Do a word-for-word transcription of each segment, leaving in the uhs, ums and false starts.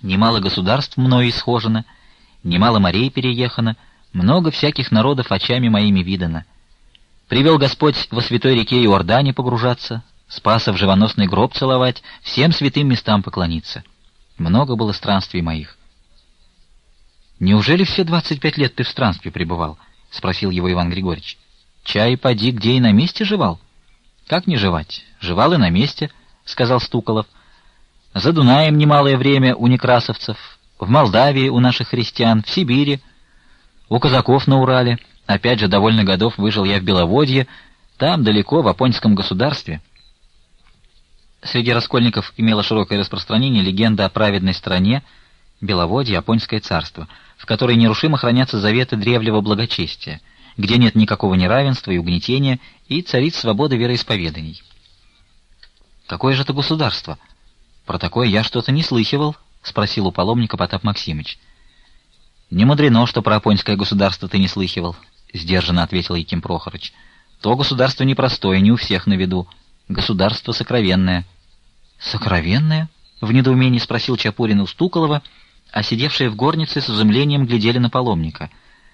Немало государств мною исхожено, немало морей переехано, много всяких народов очами моими видано. Привел Господь во святой реке Иордане погружаться, Спаса в живоносный гроб целовать, всем святым местам поклониться. Много было странствий моих. «Неужели все двадцать пять лет ты в странстве пребывал?» — спросил его Иван Григорьевич. «Чай, поди, где и на месте жевал?» «Как не жевать? Жевал и на месте», — сказал Стуколов. «За Дунаем немалое время у некрасовцев, в Молдавии у наших христиан, в Сибири, у казаков на Урале. Опять же, довольно годов выжил я в Беловодье, там, далеко, в Апонском государстве». Среди раскольников имела широкое распространение легенда о праведной стране Беловодье, Апонское царство, в которой нерушимо хранятся заветы древнего благочестия, где нет никакого неравенства и угнетения, и царит свобода вероисповеданий. «Какое же это государство? Про такое я что-то не слыхивал», — спросил у паломника Потап Максимыч. «Не мудрено, что про Апонское государство ты не слыхивал», — сдержанно ответил Яким Прохорыч. «То государство непростое, не у всех на виду. Государство сокровенное». «Сокровенное?» — в недоумении спросил Чапурин у Стуколова, а сидевшие в горнице с изумлением глядели на паломника.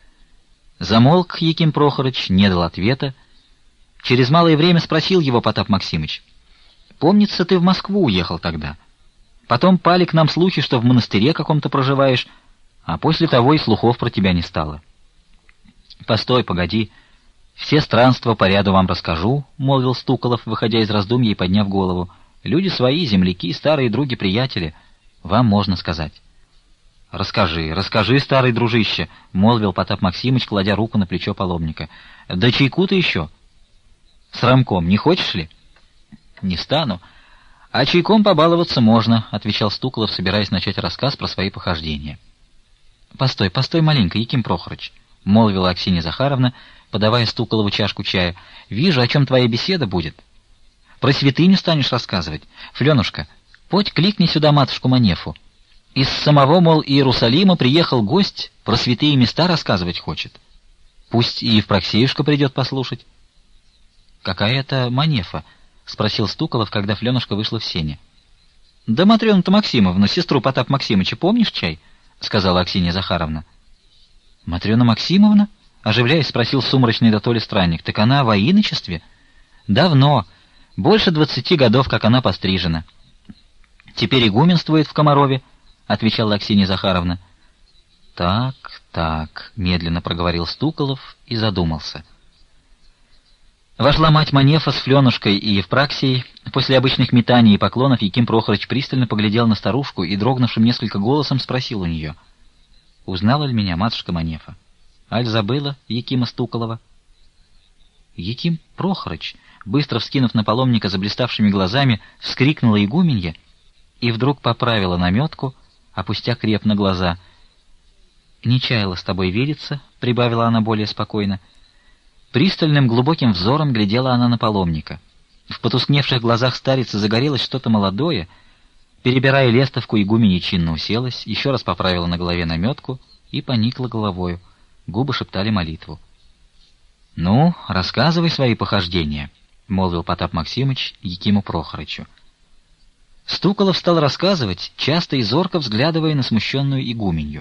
Замолк Яким Прохорыч, не дал ответа. Через малое время спросил его Потап Максимыч: «Помнится, ты в Москву уехал тогда. Потом пали к нам слухи, что в монастыре каком-то проживаешь, а после того и слухов про тебя не стало». «Постой, погоди, все странства по ряду вам расскажу», — молвил Стуколов, выходя из раздумья и подняв голову. «Люди свои, земляки, старые други, приятели, вам можно сказать». «Расскажи, расскажи, старый дружище», — молвил Потап Максимыч, кладя руку на плечо паломника. «Да чайку-то еще». «С ромком не хочешь ли?» «Не стану. А чайком побаловаться можно», — отвечал Стуколов, собираясь начать рассказ про свои похождения. «Постой, постой маленько, Яким Прохорыч», — молвила Аксинья Захаровна, подавая Стуколову чашку чая. «Вижу, о чем твоя беседа будет. Про святыню станешь рассказывать. Фленушка, подь кликни сюда матушку Манефу. Из самого, мол, Иерусалима приехал гость, про святые места рассказывать хочет. Пусть и Евпроксеюшка придет послушать». «Какая это Манефа?» — спросил Стуколов, когда Фленушка вышла в сене. «Да Матрёну-то Максимовну, сестру Потапа Максимыча, помнишь, чай?» — сказала Аксинья Захаровна. «Матрёна Максимовна?» — оживляясь, спросил сумрачный до толи странник. «Так она во иночестве?» «Давно. Больше двадцати годов, как она пострижена. Теперь игуменствует в Комарове», — отвечала Аксинья Захаровна. «Так, так», — медленно проговорил Стуколов и задумался. Вошла мать Манефа с Фленушкой и Евпраксией. После обычных метаний и поклонов Яким Прохорыч пристально поглядел на старушку и дрогнувшим несколько голосом спросил у нее: «Узнала ли меня матушка Манефа? Аль забыла Якима Стуколова?» Яким Прохорыч, быстро вскинув на паломника заблиставшими глазами, вскрикнула игуменья и вдруг поправила наметку, опустя креп на глаза. «Не чаяла с тобой видеться», — прибавила она более спокойно. Пристальным глубоким взором глядела она на паломника. В потускневших глазах старицы загорелось что-то молодое. Перебирая лестовку, игуменья чинно уселась, еще раз поправила на голове наметку и поникла головою. Губы шептали молитву. «Ну, рассказывай свои похождения», — молвил Потап Максимыч Якиму Прохорычу. Стуколов стал рассказывать, часто и зорко взглядывая на смущенную игуменью.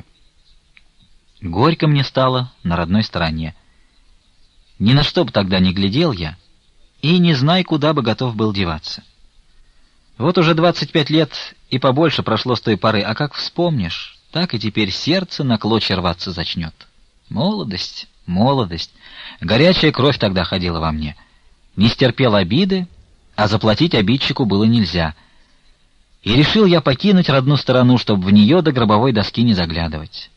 «Горько мне стало на родной стороне. Ни на что бы тогда не глядел я, и не знай, куда бы готов был деваться. Вот уже двадцать пять лет и побольше прошло с той поры, а как вспомнишь, так и теперь сердце на клочья рваться зачнет. Молодость, молодость, горячая кровь тогда ходила во мне. Не стерпел обиды, а заплатить обидчику было нельзя. И решил я покинуть родную сторону, чтобы в нее до гробовой доски не заглядывать».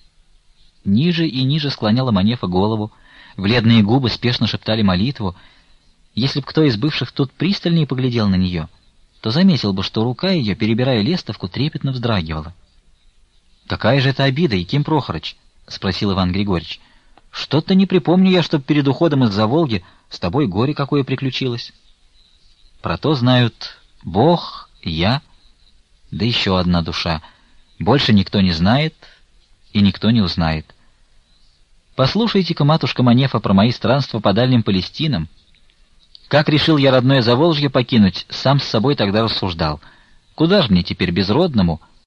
Ниже и ниже склоняла Манефа голову, бледные губы спешно шептали молитву. Если б кто из бывших тут пристальнее поглядел на нее, то заметил бы, что рука ее, перебирая лестовку, трепетно вздрагивала. «Какая же это обида, Яким Прохорыч?» — спросил Иван Григорьевич. «Что-то не припомню я, чтоб перед уходом из-за Волги с тобой горе какое приключилось». «Про то знают Бог, я, да еще одна душа. Больше никто не знает и никто не узнает. Послушайте-ка, матушка Манефа, про мои странства по дальним Палестинам. Как решил я родное Заволжье покинуть, сам с собой тогда рассуждал. Куда ж мне теперь безродному,